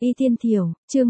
Y Tiên Thiểu, chương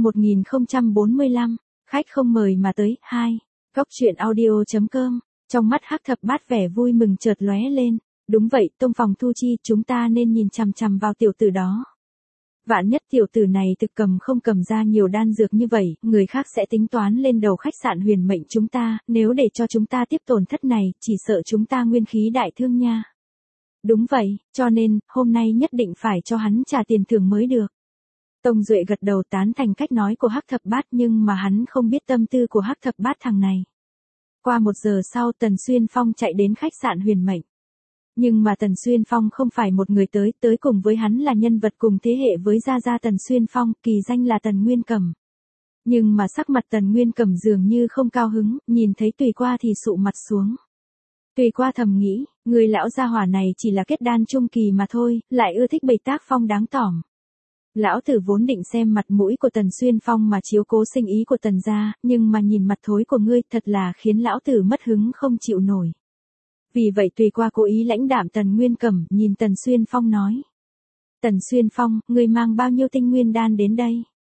1045, khách không mời mà tới, 2. Góc truyện audio.com, trong mắt Hắc Thập Bát vẻ vui mừng chợt lóe lên, đúng vậy, Tông Phòng Thu Chi, chúng ta nên nhìn chằm chằm vào tiểu tử đó. Vạn nhất tiểu tử này thực cầm không cầm ra nhiều đan dược như vậy, người khác sẽ tính toán lên đầu khách sạn Huyền Mệnh chúng ta, nếu để cho chúng ta tiếp tổn thất này, chỉ sợ chúng ta nguyên khí đại thương nha. Đúng vậy, cho nên, hôm nay nhất định phải cho hắn trả tiền thưởng mới được. Tông Duệ gật đầu tán thành cách nói của Hắc Thập Bát, nhưng mà hắn không biết tâm tư của Hắc Thập Bát thằng này. Qua 1 giờ sau, Tần Xuyên Phong chạy đến khách sạn Huyền Mệnh. Nhưng mà Tần Xuyên Phong không phải một người tới cùng với hắn là nhân vật cùng thế hệ với Gia Gia Tần Xuyên Phong, kỳ danh là Tần Nguyên Cẩm. Nhưng mà sắc mặt Tần Nguyên Cẩm dường như không cao hứng, nhìn thấy Tùy Qua thì sụ mặt xuống. Tùy Qua thầm nghĩ, người lão gia hỏa này chỉ là kết đan trung kỳ mà thôi, lại ưa thích bày tác phong đáng tỏm. Lão tử vốn định xem mặt mũi của Tần Xuyên Phong mà chiếu cố sinh ý của Tần gia, nhưng mà nhìn mặt thối của ngươi thật là khiến lão tử mất hứng không chịu nổi. Vì vậy Tùy Qua cố ý lãnh đạm Tần Nguyên Cẩm, nhìn Tần Xuyên Phong nói. Tần Xuyên Phong, ngươi mang bao nhiêu tinh nguyên đan đến đây?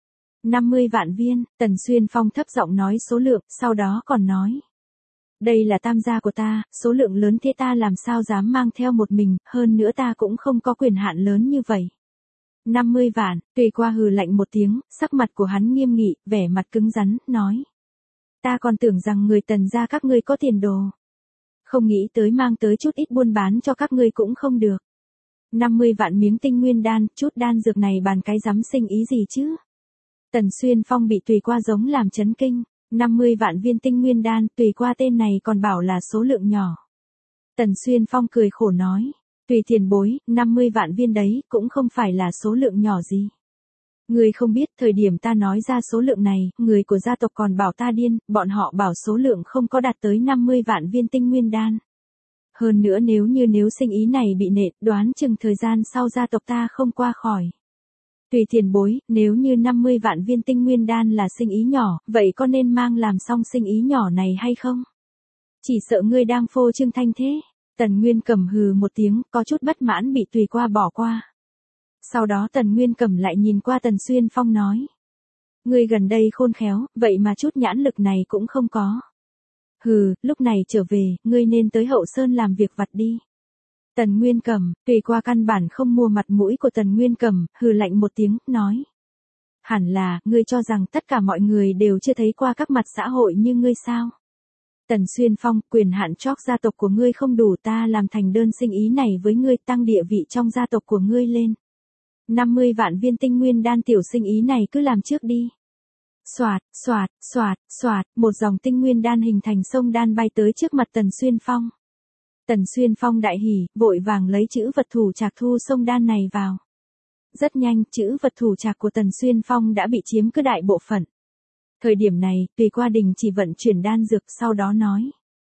50 vạn viên, Tần Xuyên Phong thấp giọng nói số lượng, sau đó còn nói. Đây là tam gia của ta, số lượng lớn thế ta làm sao dám mang theo một mình, hơn nữa ta cũng không có quyền hạn lớn như vậy. 50 vạn, Tùy Qua hừ lạnh một tiếng, sắc mặt của hắn nghiêm nghị, vẻ mặt cứng rắn, nói. Ta còn tưởng rằng người Tần gia các ngươi có tiền đồ. Không nghĩ tới mang tới chút ít buôn bán cho các ngươi cũng không được. 50 vạn miếng tinh nguyên đan, chút đan dược này bàn cái dám sinh ý gì chứ? Tần Xuyên Phong bị Tùy Qua giống làm chấn kinh. 50 vạn viên tinh nguyên đan, Tùy Qua tên này còn bảo là số lượng nhỏ. Tần Xuyên Phong cười khổ nói. Tùy tiền bối, 50 vạn viên đấy, cũng không phải là số lượng nhỏ gì. Người không biết, thời điểm ta nói ra số lượng này, người của gia tộc còn bảo ta điên, bọn họ bảo số lượng không có đạt tới 50 vạn viên tinh nguyên đan. Hơn nữa nếu sinh ý này bị nện, đoán chừng thời gian sau gia tộc ta không qua khỏi. Tùy tiền bối, nếu như 50 vạn viên tinh nguyên đan là sinh ý nhỏ, vậy có nên mang làm xong sinh ý nhỏ này hay không? Chỉ sợ ngươi đang phô trương thanh thế. Tần Nguyên Cẩm hừ một tiếng, có chút bất mãn bị Tùy Qua bỏ qua. Sau đó Tần Nguyên Cẩm lại nhìn qua Tần Xuyên Phong nói. Ngươi gần đây khôn khéo, vậy mà chút nhãn lực này cũng không có. Hừ, lúc này trở về, ngươi nên tới Hậu Sơn làm việc vặt đi. Tần Nguyên Cẩm, Tùy Qua căn bản không mua mặt mũi của Tần Nguyên Cẩm, hừ lạnh một tiếng, nói. Hẳn là, ngươi cho rằng tất cả mọi người đều chưa thấy qua các mặt xã hội như ngươi sao? Tần Xuyên Phong, quyền hạn chót gia tộc của ngươi không đủ, ta làm thành đơn sinh ý này với ngươi, tăng địa vị trong gia tộc của ngươi lên. 50 vạn viên tinh nguyên đan tiểu sinh ý này cứ làm trước đi. Xoạt, xoạt, xoạt, xoạt, một dòng tinh nguyên đan hình thành sông đan bay tới trước mặt Tần Xuyên Phong. Tần Xuyên Phong đại hỉ, vội vàng lấy chữ vật thủ trạc thu sông đan này vào. Rất nhanh, chữ vật thủ trạc của Tần Xuyên Phong đã bị chiếm cứ đại bộ phận. Thời điểm này, Tùy Qua đình chỉ vận chuyển đan dược, sau đó nói.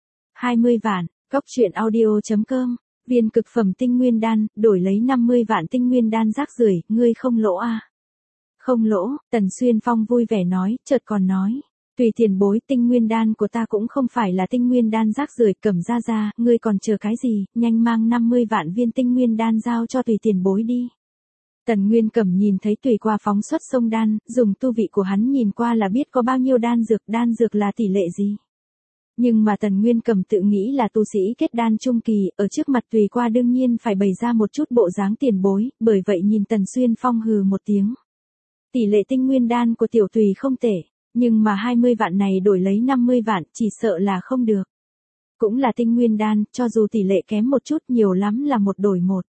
20 vạn, góc truyện audio.com, viên cực phẩm tinh nguyên đan, đổi lấy 50 vạn tinh nguyên đan rác rưởi, ngươi không lỗ à? Không lỗ, Tần Xuyên Phong vui vẻ nói, chợt còn nói. Tùy tiền bối, tinh nguyên đan của ta cũng không phải là tinh nguyên đan rác rưởi, Cẩm ra, ngươi còn chờ cái gì, nhanh mang 50 vạn viên tinh nguyên đan giao cho Tùy tiền bối đi. Tần Nguyên Cẩm nhìn thấy Tùy Qua phóng xuất sông đan, dùng tu vị của hắn nhìn qua là biết có bao nhiêu đan dược là tỷ lệ gì. Nhưng mà Tần Nguyên Cẩm tự nghĩ là tu sĩ kết đan trung kỳ, ở trước mặt Tùy Qua đương nhiên phải bày ra một chút bộ dáng tiền bối, bởi vậy nhìn Tần Xuyên Phong hừ một tiếng. Tỷ lệ tinh nguyên đan của tiểu Tùy không tệ, nhưng mà 20 vạn này đổi lấy 50 vạn, chỉ sợ là không được. Cũng là tinh nguyên đan, cho dù tỷ lệ kém một chút, nhiều lắm là 1 đổi 1.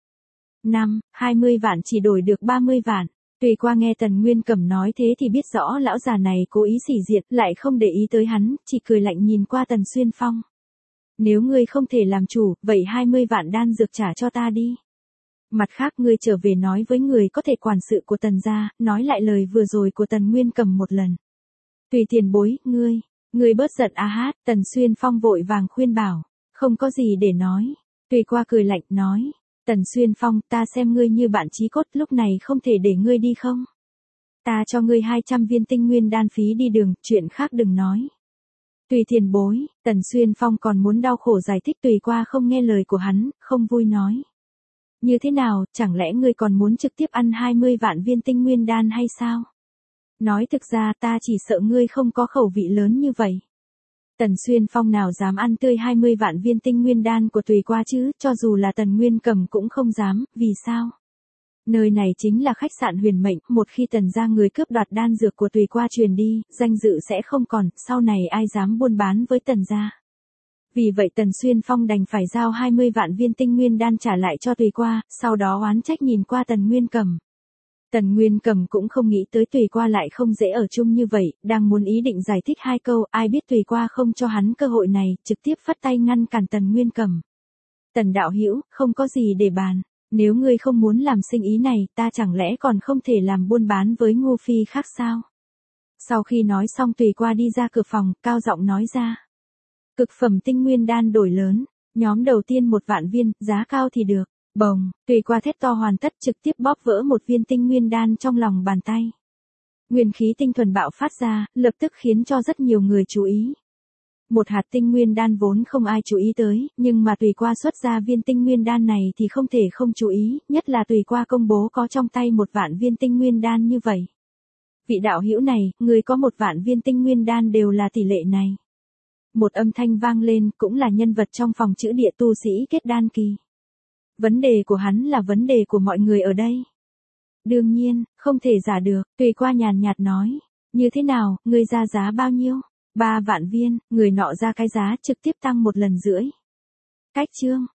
20 vạn chỉ đổi được 30 vạn. Tùy Qua nghe Tần Nguyên Cẩm nói thế thì biết rõ lão già này cố ý sỉ diệt, lại không để ý tới hắn, chỉ cười lạnh nhìn qua Tần Xuyên Phong. Nếu ngươi không thể làm chủ, vậy 20 vạn đan dược trả cho ta đi. Mặt khác ngươi trở về nói với người có thể quản sự của Tần gia, nói lại lời vừa rồi của Tần Nguyên Cẩm một lần. Tùy tiền bối, ngươi bớt giận a hát, Tần Xuyên Phong vội vàng khuyên bảo, không có gì để nói. Tùy Qua cười lạnh, nói. Tần Xuyên Phong, ta xem ngươi như bạn chí cốt, lúc này không thể để ngươi đi không? Ta cho ngươi 200 viên tinh nguyên đan phí đi đường, chuyện khác đừng nói. Tùy tiền bối, Tần Xuyên Phong còn muốn đau khổ giải thích, Tùy Qua không nghe lời của hắn, không vui nói. Như thế nào, chẳng lẽ ngươi còn muốn trực tiếp ăn 20 vạn viên tinh nguyên đan hay sao? Nói thực ra ta chỉ sợ ngươi không có khẩu vị lớn như vậy. Tần Xuyên Phong nào dám ăn tươi 20 vạn viên tinh nguyên đan của Tùy Qua chứ, cho dù là Tần Nguyên Cầm cũng không dám, vì sao? Nơi này chính là khách sạn Huyền Mệnh, một khi Tần gia người cướp đoạt đan dược của Tùy Qua truyền đi, danh dự sẽ không còn, sau này ai dám buôn bán với Tần gia. Vì vậy Tần Xuyên Phong đành phải giao 20 vạn viên tinh nguyên đan trả lại cho Tùy Qua, sau đó oán trách nhìn qua Tần Nguyên Cầm. Tần Nguyên Cầm cũng không nghĩ tới Tùy Qua lại không dễ ở chung như vậy, đang muốn ý định giải thích hai câu, ai biết Tùy Qua không cho hắn cơ hội này, trực tiếp phất tay ngăn cản Tần Nguyên Cầm. Tần đạo hữu, không có gì để bàn, nếu ngươi không muốn làm sinh ý này, ta chẳng lẽ còn không thể làm buôn bán với Ngô Phi khác sao? Sau khi nói xong Tùy Qua đi ra cửa phòng, cao giọng nói ra. Cực phẩm tinh nguyên đan đổi lớn, nhóm đầu tiên 1 vạn viên, giá cao thì được. Bồng, Tùy Qua thét to hoàn tất trực tiếp bóp vỡ một viên tinh nguyên đan trong lòng bàn tay. Nguyên khí tinh thuần bạo phát ra, lập tức khiến cho rất nhiều người chú ý. Một hạt tinh nguyên đan vốn không ai chú ý tới, nhưng mà Tùy Qua xuất ra viên tinh nguyên đan này thì không thể không chú ý, nhất là Tùy Qua công bố có trong tay 1 vạn viên tinh nguyên đan như vậy. Vị đạo hữu này, người có 1 vạn viên tinh nguyên đan đều là tỷ lệ này. Một âm thanh vang lên, cũng là nhân vật trong phòng chữ địa tu sĩ kết đan kỳ. Vấn đề của hắn là vấn đề của mọi người ở đây. Đương nhiên, không thể giả được, Tùy Qua nhàn nhạt nói. Như thế nào, ngươi ra giá bao nhiêu? 3 vạn viên, người nọ ra cái giá trực tiếp tăng 1 lần rưỡi. Cách chương.